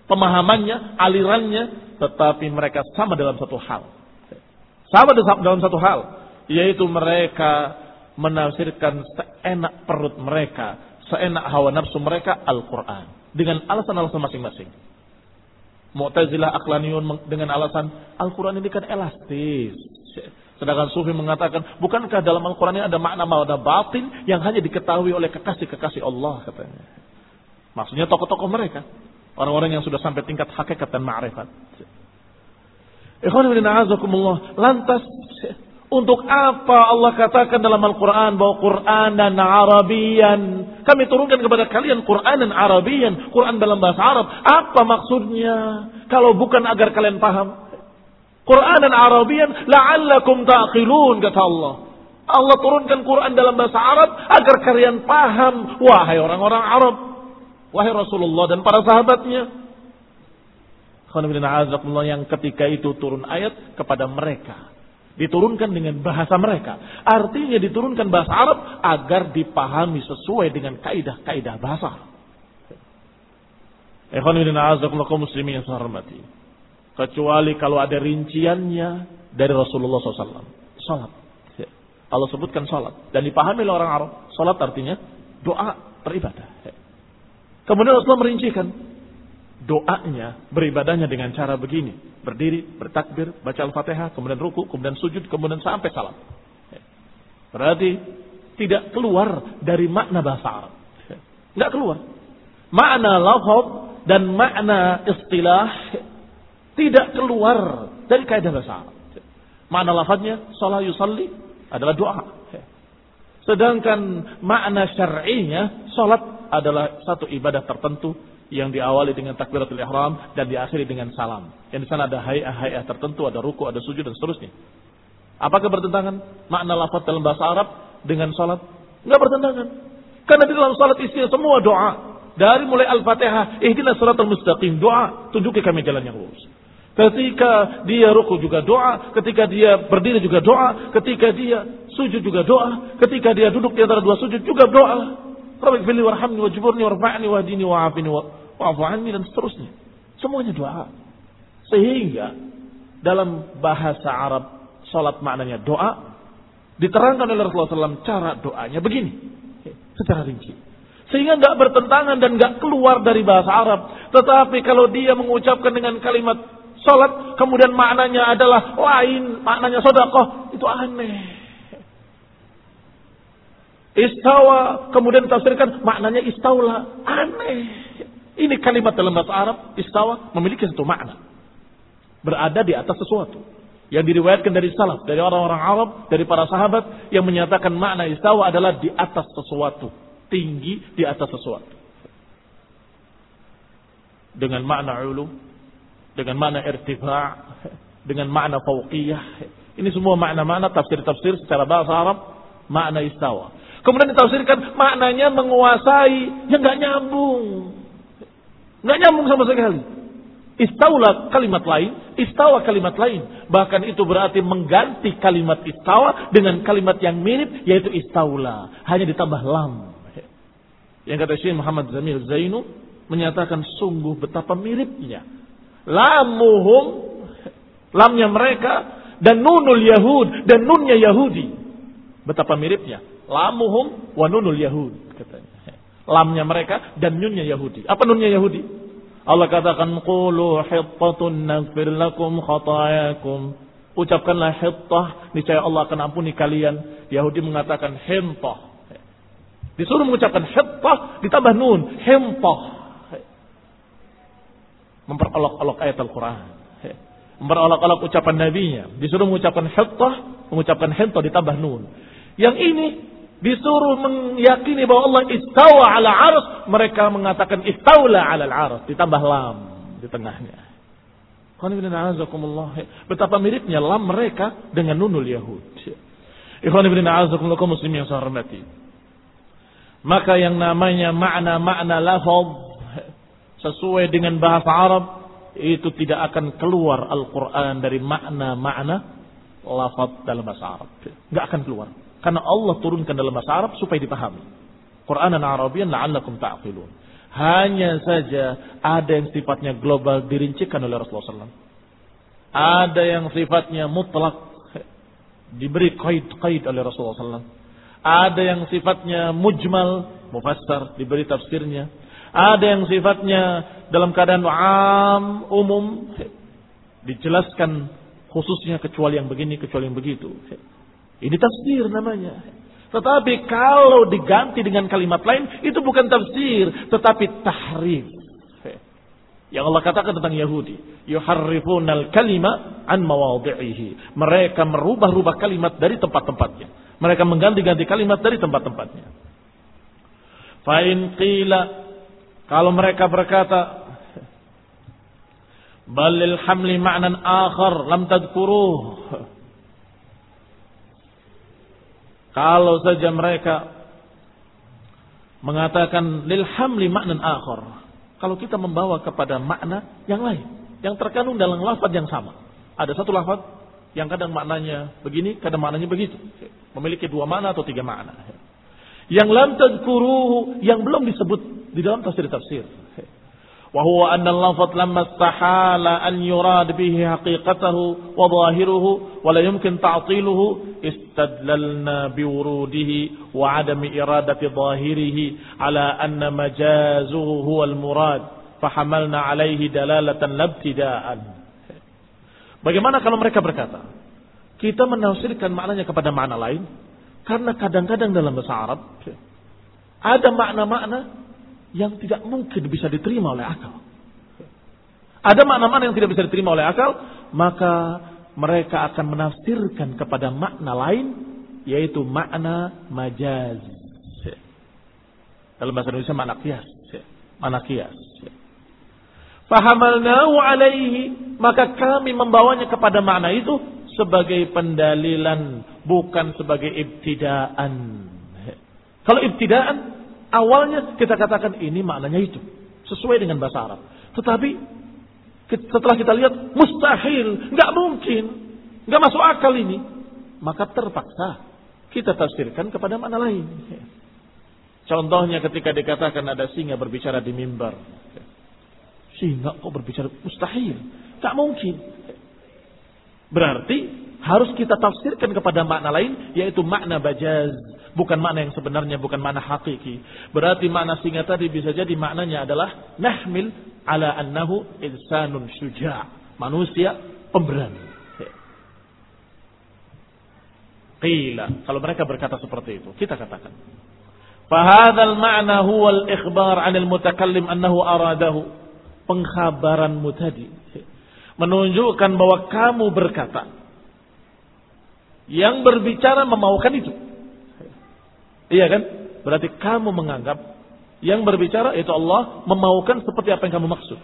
pemahamannya, alirannya, tetapi mereka sama dalam satu hal. Sama dalam satu hal, yaitu mereka menafsirkan seenak perut mereka, seenak hawa nafsu mereka Al-Quran dengan alasan-alasan masing-masing. Mu'tazilah, Aqlaniyun dengan alasan Al-Quran ini kan elastis. Sedangkan Sufi mengatakan, bukankah dalam Al-Quran ini ada makna-makna batin yang hanya diketahui oleh kekasih-kekasih Allah, katanya. Maksudnya tokoh-tokoh mereka, orang-orang yang sudah sampai tingkat hakikat dan ma'rifat. Ikhwan fillah a'azakumullah, lantas untuk apa Allah katakan dalam Al-Quran bahwa Quran dan Arabian, kami turunkan kepada kalian Quran dan Arabian, Quran dalam bahasa Arab. Apa maksudnya kalau bukan agar kalian paham? Quran dan Arabian la'allakum ta'qilun, kata Allah. Allah turunkan Quran dalam bahasa Arab agar kalian paham. Wahai orang-orang Arab, wahai Rasulullah dan para sahabatnya, yang ketika itu turun ayat kepada mereka, diturunkan dengan bahasa mereka. Artinya diturunkan bahasa Arab agar dipahami sesuai dengan kaidah-kaidah bahasa. Ikhwan fillah kaum muslimin yang saya hormati. Kecuali kalau ada rinciannya dari Rasulullah shallallahu alaihi wasallam. Salat. Allah sebutkan salat. Dan dipahami oleh orang Arab. Salat artinya doa beribadah. Kemudian Rasulullah merincikan. Doanya, beribadahnya dengan cara begini. Berdiri, bertakbir, baca Al-Fatihah, kemudian ruku, kemudian sujud, kemudian sampai salam. Berarti tidak keluar dari makna bahasa Arab. Tidak keluar. Makna lafaz dan makna istilah tidak keluar dari kaidah bahasa Arab. Makna lafaznya shalah yusalli adalah doa. Sedangkan makna syar'inya salat adalah satu ibadah tertentu yang diawali dengan takbiratul ihram dan diakhiri dengan salam. Yang di sana ada hay'ah-hay'ah tertentu, ada ruku, ada sujud dan seterusnya. Apakah bertentangan makna lafaz dalam bahasa Arab dengan salat? Enggak bertentangan. Karena di dalam salat isinya semua doa. Dari mulai Al-Fatihah, ihdinas siratal mustaqim, doa, tunjuki kami jalan yang lurus. Ketika dia ruku juga doa, ketika dia berdiri juga doa, ketika dia sujud juga doa, ketika dia duduk di antara dua sujud juga doa. Rabbighfirli warhamni wajburni warfa'ni wahdini wa'afini wa'fu anni dan seterusnya. Semuanya doa. Sehingga dalam bahasa Arab salat maknanya doa, diterangkan oleh Rasulullah shallallahu alaihi wasallam cara doanya begini, secara rinci. Sehingga enggak bertentangan dan enggak keluar dari bahasa Arab. Tetapi kalau dia mengucapkan dengan kalimat salat, kemudian maknanya adalah lain, maknanya sedekah, itu aneh. Istawa, kemudian tafsirkan maknanya istaula, aneh. Ini kalimat dalam bahasa Arab, istawa, memiliki satu makna. Berada di atas sesuatu. Yang diriwayatkan dari salaf, dari orang-orang Arab, dari para sahabat, yang menyatakan makna istawa adalah di atas sesuatu. Tinggi di atas sesuatu. Dengan makna ulu, dengan makna irtifa', dengan makna fauqiyah. Ini semua makna-makna tafsir-tafsir secara bahasa Arab, makna istawa. Kemudian ditafsirkan maknanya menguasai, yang enggak nyambung. Enggak nyambung sama sekali. Istaula kalimat lain, istawa kalimat lain. Bahkan itu berarti mengganti kalimat istawa dengan kalimat yang mirip, yaitu istaula. Hanya ditambah lam. Yang kata Syekh Muhammad Zamil Zainu menyatakan sungguh betapa miripnya lamuhum, lamnya mereka, dan nunul Yahud, dan nunnya Yahudi. Betapa miripnya lamuhum wa nunul Yahud, katanya. Lamnya mereka dan nunnya Yahudi. Apa nunnya Yahudi? Allah katakan qulu hittatun naghfir lakum khatayakum. Ucapkanlah hittah, niscaya Allah akan ampuni kalian. Yahudi mengatakan hintah. Disuruh mengucapkan hittah ditambah nun, hintah. Memperolok-olok ayat Al-Quran, memperolok-olok ucapan nabinya. Disuruh mengucapkan hittah, mengucapkan hintah ditambah nun. Yang ini disuruh meyakini bahwa Allah istawa ala arsh, mereka mengatakan istaula ala al-arsh, ditambah lam di tengahnya. Betapa miripnya lam mereka dengan nunul Yahud. Ikhwan ibn a'azakumullah kaum muslimin yang saya hormati. Maka yang namanya makna-makna lafaz sesuai dengan bahasa Arab itu tidak akan keluar Al-Quran dari makna-makna lafaz dalam bahasa Arab. Enggak akan keluar. Karena Allah turunkan dalam bahasa Arab supaya dipahami. Qur'anan Arabian la'allakum ta'qilun. Hanya saja ada yang sifatnya global dirincikan oleh Rasulullah shallallahu alaihi wasallam. Ada yang sifatnya mutlak diberi qaid-qaid oleh Rasulullah shallallahu alaihi wasallam. Ada yang sifatnya mujmal, mufassar, diberi tafsirnya. Ada yang sifatnya dalam keadaan am, umum, dijelaskan khususnya kecuali yang begini, kecuali yang begitu. Ini tafsir namanya. Tetapi kalau diganti dengan kalimat lain, itu bukan tafsir, tetapi tahrif. Yang Allah katakan tentang Yahudi, yuharrifunal kalima an mawadhi'ihi. Mereka merubah-rubah kalimat dari tempat-tempatnya. Mereka mengganti-ganti kalimat dari tempat-tempatnya. Fa in qila, kalau mereka berkata, balil hamli ma'nan akhar lam tadhkuruh. Kalau saja mereka mengatakan lil hamli ma'nan akhar, kalau kita membawa kepada makna yang lain yang terkandung dalam lafaz yang sama. Ada satu lafaz yang kadang maknanya begini, kadang maknanya begitu. Memiliki dua makna atau tiga makna. Yang lam tadhkuruhu, yang belum disebut di dalam tafsir-tafsir. Wa huwa anna al-lafaz lamma istahala an yurad bihi haqiqatahu wa zahiruhu wa la yumkin ta'tiluhu istadlalna biwurudihi wa adami iradati zahirihi ala anna majazuhu huwa al-murad fahamalna alaihi dalalatan labtida'an. Bagaimana kalau mereka berkata, kita menafsirkan maknanya kepada makna lain karena kadang-kadang dalam bahasa Arab ada makna-makna yang tidak mungkin bisa diterima oleh akal. Ada makna-makna yang tidak bisa diterima oleh akal, maka mereka akan menafsirkan kepada makna lain, yaitu makna majaz. Dalam bahasa Indonesia makna qiyas. Makna qiyas. Fahamalnahu alaihi, maka kami membawanya kepada makna itu sebagai pendalilan, bukan sebagai ibtidaan. Kalau ibtidaan, awalnya kita katakan ini maknanya itu, sesuai dengan bahasa Arab. Tetapi setelah kita lihat mustahil, nggak mungkin, nggak masuk akal ini, maka terpaksa kita tafsirkan kepada makna lain. Contohnya ketika dikatakan ada singa berbicara di mimbar, singa kok berbicara, mustahil, nggak mungkin. Berarti harus kita tafsirkan kepada makna lain, yaitu makna bajaz. Bukan makna yang sebenarnya, bukan makna hakiki. Berarti makna singa tadi bisa jadi maknanya adalah nahmil ala annahu insanun syuja'. Manusia pemberani. Qila. Kalau mereka berkata seperti itu, kita katakan. Fahadhal ma'na huwa al-ikhbar 'anil mutakallim annahu aradahu. Pengkhabaranmu tadi menunjukkan bahwa kamu berkata, yang berbicara memaukan itu. Iya kan? Berarti kamu menganggap yang berbicara itu Allah memaukan seperti apa yang kamu maksud.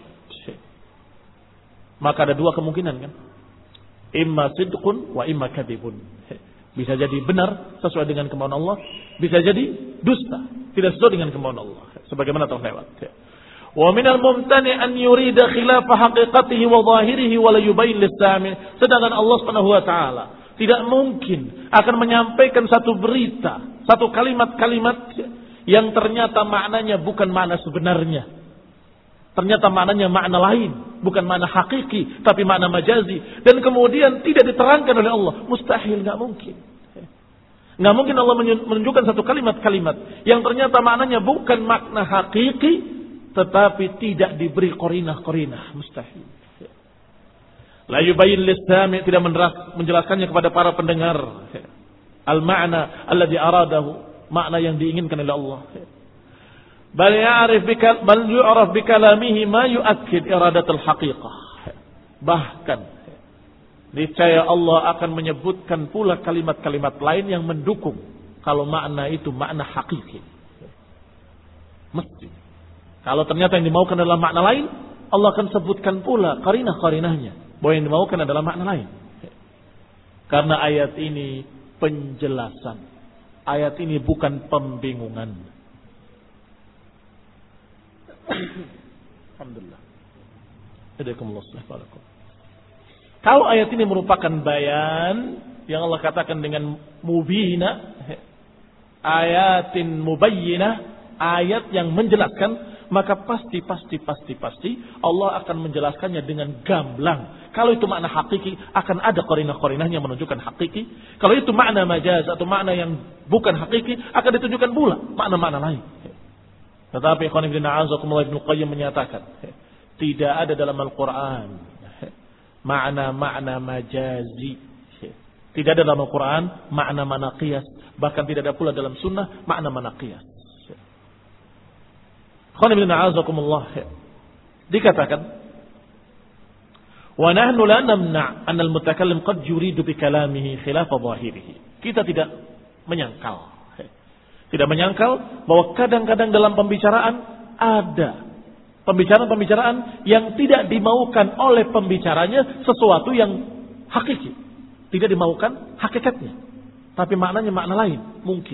Maka ada dua kemungkinan kan? Imma sidqun wa imma kadhibun. Bisa jadi benar sesuai dengan kemauan Allah, bisa jadi dusta, tidak sesuai dengan kemauan Allah. Sebagaimana telah lewat. Wa minal mumtani an yurida khilafa haqiqatihi wa zahirihi wa la yubayyin lis-sami'. Sedangkan Allah Subhanahu wa taala tidak mungkin akan menyampaikan satu berita, satu kalimat-kalimat yang ternyata maknanya bukan makna sebenarnya. Ternyata maknanya makna lain, bukan makna hakiki, tapi makna majazi. Dan kemudian tidak diterangkan oleh Allah. Mustahil, nggak mungkin. Nggak mungkin Allah menunjukkan satu kalimat-kalimat yang ternyata maknanya bukan makna hakiki, tetapi tidak diberi korinah-korinah. Mustahil. La yubayyin lis-sami', tidak menjelaskannya kepada para pendengar. Al-ma'na alladhi aradahu, makna yang diinginkan oleh Allah. Bal ya'rif bikal bal yu'raf bikalamihi ma yu'akkid iradatul haqiqah. Bahkan niscaya Allah akan menyebutkan pula kalimat-kalimat lain yang mendukung kalau makna itu makna hakiki. Mesti. Kalau ternyata yang dimaukan adalah makna lain, Allah akan sebutkan pula qarinah-qarinahnya bahwa yang dimaukan adalah makna lain. Karena ayat ini penjelasan. Ayat ini bukan pembingungan. Alhamdulillah. Kalau ayat ini merupakan bayan yang Allah katakan dengan mubina, ayatin mubayyinah, ayat yang menjelaskan, maka pasti, pasti, pasti, pasti Allah akan menjelaskannya dengan gamblang. Kalau itu makna hakiki, akan ada qarinah-qarinahnya menunjukkan hakiki. Kalau itu makna majaz atau makna yang bukan hakiki, akan ditunjukkan pula makna-makna lain. Tetapi ikhwan fillah a'azakumullah, Ibnu Qayyim menyatakan, tidak ada dalam Al-Quran makna-makna majazi. Tidak ada dalam Al-Quran makna-makna qiyas. Bahkan tidak ada pula dalam sunnah makna-makna qiyas. Dikatakan, wa nahnu la namna' anna al-mutakallim qad yuridu bi kalamihi khilafa zahirihi. Kita tidak menyangkal. Tidak menyangkal bahwa kadang-kadang dalam pembicaraan ada pembicaraan-pembicaraan yang tidak dimaukan oleh pembicaranya sesuatu yang hakiki. Tidak dimaukan hakikatnya. Tapi maknanya makna lain. Mungkin.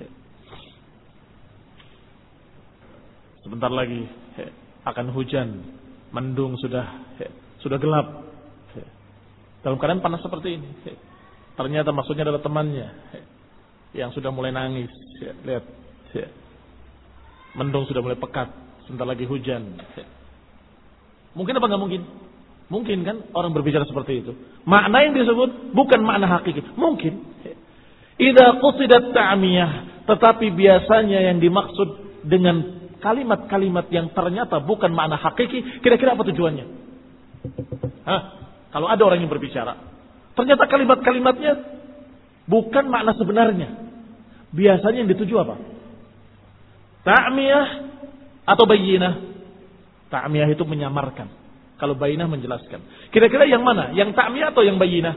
Sebentar lagi akan hujan. Mendung sudah sudah gelap. Dalam keadaan panas seperti ini. Ternyata maksudnya adalah temannya. Yang sudah mulai nangis. Lihat. Mendung sudah mulai pekat. Sebentar lagi hujan. Mungkin apa enggak mungkin? Mungkin kan orang berbicara seperti itu. Makna yang disebut bukan makna hakiki. Mungkin. Idza qusidat ta'miyah, tetapi biasanya yang dimaksud dengan kalimat-kalimat yang ternyata bukan makna hakiki, kira-kira apa tujuannya? Hah? Kalau ada orang yang berbicara, ternyata kalimat-kalimatnya bukan makna sebenarnya. Biasanya yang dituju apa? Ta'miyah atau bayyinah? Ta'miyah itu menyamarkan. Kalau bayyinah menjelaskan. Kira-kira yang mana? Yang ta'miyah atau yang bayyinah?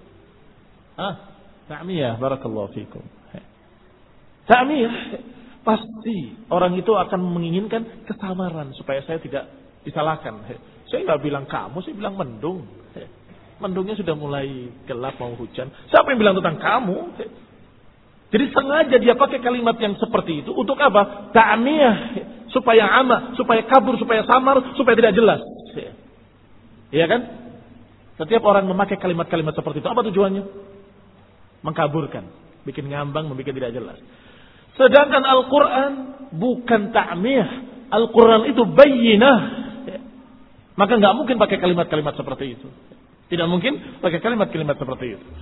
Ah, ta'miyah. Barakallahu fikum. Ta'miyah. Pasti orang itu akan menginginkan kesamaran supaya saya tidak disalahkan. Saya nggak bilang kamu, saya bilang mendung. Mendungnya sudah mulai gelap mau hujan. Siapa yang bilang tentang kamu? Jadi sengaja dia pakai kalimat yang seperti itu untuk apa? Ta'miyah, supaya ama, supaya kabur, supaya samar, supaya tidak jelas. Iya kan? Setiap orang memakai kalimat-kalimat seperti itu, apa tujuannya? Mengkaburkan, bikin ngambang, membuat tidak jelas. Sedangkan Al-Quran bukan ta'miyah. Al-Quran itu bayyinah. Maka nggak mungkin pakai kalimat-kalimat seperti itu. Tidak mungkin pakai kalimat-kalimat seperti itu.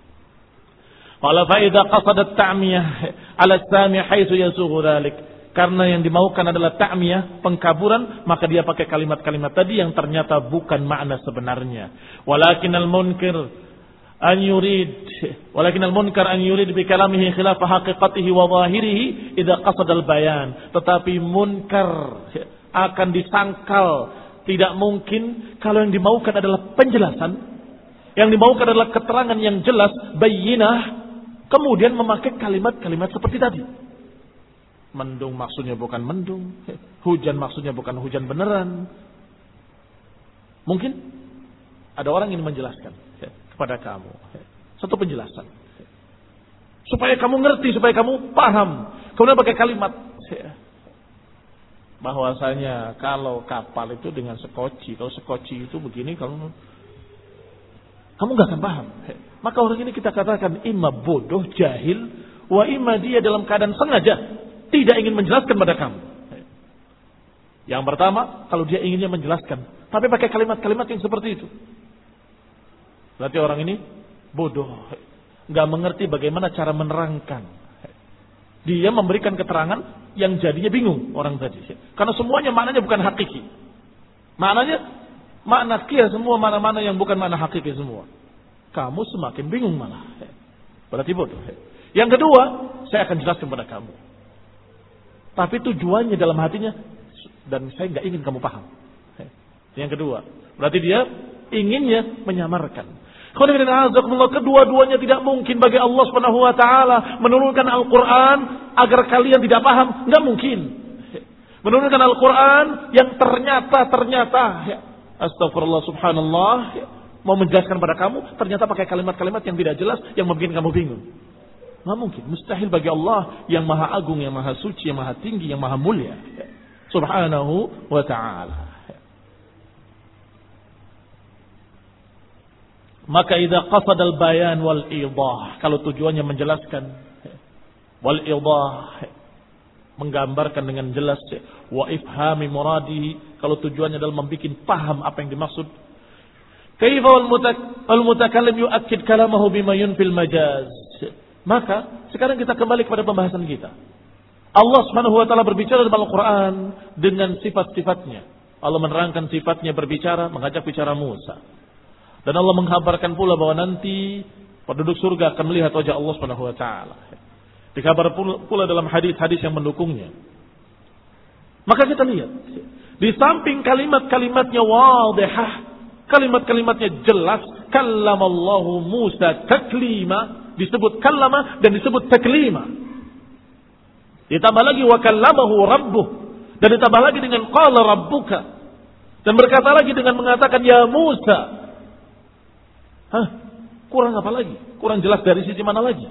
Qala fa idza qasadat ta'miyah 'ala as-sami' haitsu yasughu dzalik. Karena yang dimaukan adalah ta'miyah, pengkaburan, maka dia pakai kalimat-kalimat tadi yang ternyata bukan makna sebenarnya. Walakinal munkir an yurid, walakinal munkar an yurid bi kalamihi khilafa haqiqatihi wa zahirihi idza qasada al-bayan. Tetapi munkar akan disangkal, tidak mungkin kalau yang dimaukan adalah penjelasan, yang dimaukan adalah keterangan yang jelas, bayyinah, kemudian memakai kalimat-kalimat seperti tadi. Mendung maksudnya bukan mendung. Hujan maksudnya bukan hujan beneran. Mungkin ada orang yang menjelaskan kepada kamu. Satu penjelasan. Supaya kamu ngerti, supaya kamu paham. Kemudian pakai kalimat. Bahwasanya kalau kapal itu dengan sekoci. Kalau sekoci itu begini, kalau kamu gak akan paham. Maka orang ini kita katakan imma bodoh, jahil. Wa imma dia dalam keadaan sengaja tidak ingin menjelaskan pada kamu. Yang pertama, kalau dia inginnya menjelaskan, tapi pakai kalimat-kalimat yang seperti itu, berarti orang ini bodoh, nggak mengerti bagaimana cara menerangkan. Dia memberikan keterangan yang jadinya bingung orang tadi, karena semuanya maknanya bukan hakiki. Maknanya makna kia semua, mana-mana yang bukan makna hakiki semua. Kamu semakin bingung malah. Berarti bodoh. Yang kedua, saya akan jelaskan pada kamu. Tapi tujuannya dalam hatinya, dan saya nggak ingin kamu paham. Yang kedua, berarti dia inginnya menyamarkan. Kedua-duanya tidak mungkin bagi Allah Subhanahu Wa Taala menurunkan Al-Quran agar kalian tidak paham, nggak mungkin. Menurunkan Al-Quran yang ternyata ternyata, astagfirullah subhanallah, mau menjelaskan pada kamu, ternyata pakai kalimat-kalimat yang tidak jelas, yang membuat kamu bingung. Nggak mungkin, mustahil bagi Allah yang maha agung, yang maha suci, yang maha tinggi, yang maha mulia, subhanahu wa ta'ala. Maka idza qasada al-bayan wal idah, kalau tujuannya menjelaskan, wal idah, menggambarkan dengan jelas, wa ifhami muradihi, kalau tujuannya adalah membuat paham apa yang dimaksud. Kaifa wal mutakallim yu'akkid kalamahu bima yunfil majaz. Maka sekarang kita kembali kepada pembahasan kita. Allah Subhanahu wa taala berbicara dalam Al-Qur'an dengan sifat-sifatnya. Allah menerangkan sifatnya berbicara, mengajak bicara Musa. Dan Allah mengkabarkan pula bahwa nanti penduduk surga akan melihat wajah Allah Subhanahu wa taala. Dikabar pula dalam hadis-hadis yang mendukungnya. Maka kita lihat, di samping kalimat-kalimatnya wadihah, kalimat-kalimatnya jelas, kallamallahu Musa taklima, disebut kallama dan disebut taklima. Ditambah lagi wa kallamahu rabbuh, dan ditambah lagi dengan qala rabbuka, dan berkata lagi dengan mengatakan ya Musa. Hah? Kurang apa lagi? Kurang jelas dari sisi mana lagi?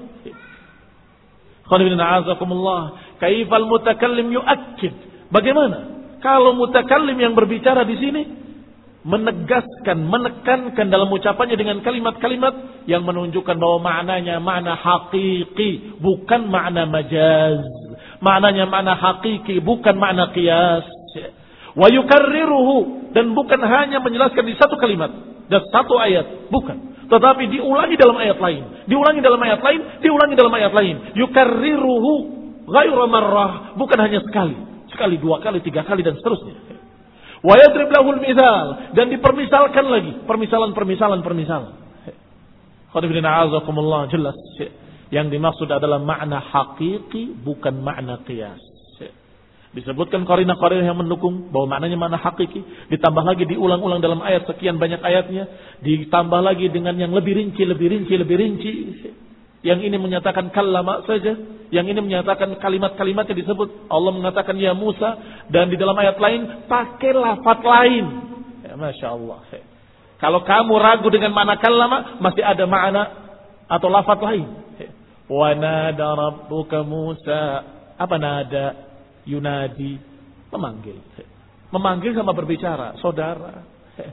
Qanibina a'azakumullah, kaifal mutakallim yu'akkid. Bagaimana kalau mutakallim yang berbicara di sini menegaskan, menekankan dalam ucapannya dengan kalimat-kalimat yang menunjukkan bahwa maknanya makna hakiki, bukan makna majaz. Maknanya makna hakiki, bukan makna qiyas. Wa yukarriruhu, dan bukan hanya menjelaskan di satu kalimat dan satu ayat, bukan. Tetapi diulangi dalam ayat lain, diulangi dalam ayat lain, diulangi dalam ayat lain. Yukarriruhu ghairu marrah, bukan hanya sekali, sekali, dua kali, tiga kali dan seterusnya. Wa yadrib lahul mithal, dan dipermisalkan lagi, permisalan-permisalan permisalan. Qanibina a'azakumullah, jelas yang dimaksud adalah makna hakiki, bukan makna qiyas. Disebutkan qarina-qarina yang mendukung bahwa maknanya makna hakiki, ditambah lagi diulang-ulang dalam ayat sekian banyak ayatnya, ditambah lagi dengan yang lebih rinci, lebih rinci, lebih rinci. Yang ini menyatakan kallama saja, yang ini menyatakan kalimat-kalimatnya disebut. Allah mengatakan ya Musa, dan di dalam ayat lain pakai lafaz lain. Ya, Masya Allah. Kalau kamu ragu dengan makna kallama, masih ada makna atau lafaz lain. Wa nada rabbuka Musa. Apa nada? Yunadi, memanggil. Memanggil sama berbicara, saudara.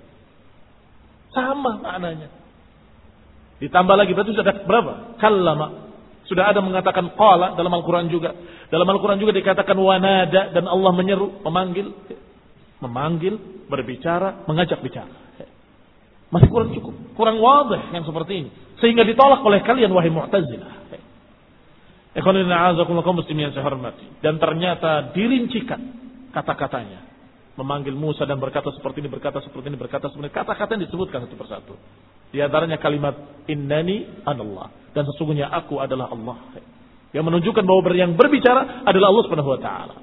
Sama maknanya. Ditambah lagi, berarti sudah berapa? Kallama. Sudah ada mengatakan qala dalam Al-Quran juga. Dalam Al-Quran juga dikatakan wanada, dan Allah menyeru, memanggil. Memanggil, berbicara, mengajak bicara. Masih kurang cukup. Kurang wadih yang seperti ini. Sehingga ditolak oleh kalian, wahai Mu'tazilah. Dan ternyata dirincikan kata-katanya. Memanggil Musa dan berkata seperti ini, berkata seperti ini, berkata seperti ini. Kata-kata yang disebutkan satu persatu. Di antaranya kalimat innani anallah, dan sesungguhnya aku adalah Allah. Yang menunjukkan bahwa yang berbicara adalah Allah Subhanahu wa taala.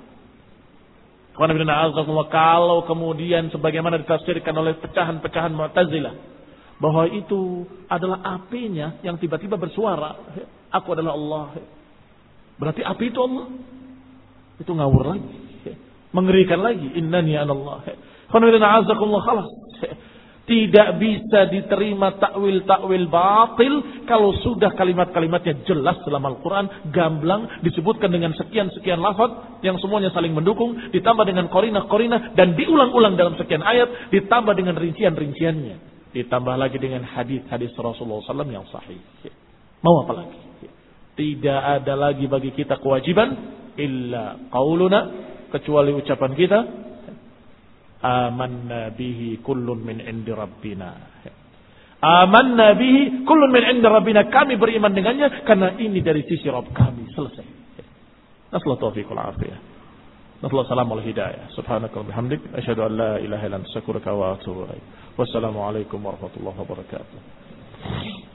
Kalau kemudian sebagaimana ditafsirkan oleh pecahan-pecahan Mu'tazilah bahwa itu adalah apinya yang tiba-tiba bersuara, aku adalah Allah. Berarti api itu Allah. Itu ngawur lagi. Mengerikan lagi. Innani anallah. Khalas. Tidak bisa diterima takwil-takwil batil kalau sudah kalimat-kalimatnya jelas dalam Al-Quran, gamblang, disebutkan dengan sekian-sekian lafaz yang semuanya saling mendukung, ditambah dengan korina-korina, dan diulang-ulang dalam sekian ayat, ditambah dengan rincian-rinciannya, ditambah lagi dengan hadis-hadis Rasulullah shallallahu alaihi wasallam yang sahih. Mau apa lagi? Tidak ada lagi bagi kita kewajiban illa qauluna, kecuali ucapan kita amanna bihi kullun min indi rabbina. Amanna bihi kullun min indi rabbina, kami beriman dengannya karena ini dari sisi Rabb kami. Selesai. Nasallahu taufiq wal afiyah. Nasallahu salam wal hidayah. Subhanaka wa bihamdik asyhadu an la ilaha illa anta astaghfiruka wa atubu ilaik. Wassalamu alaikum warahmatullahi wabarakatuh.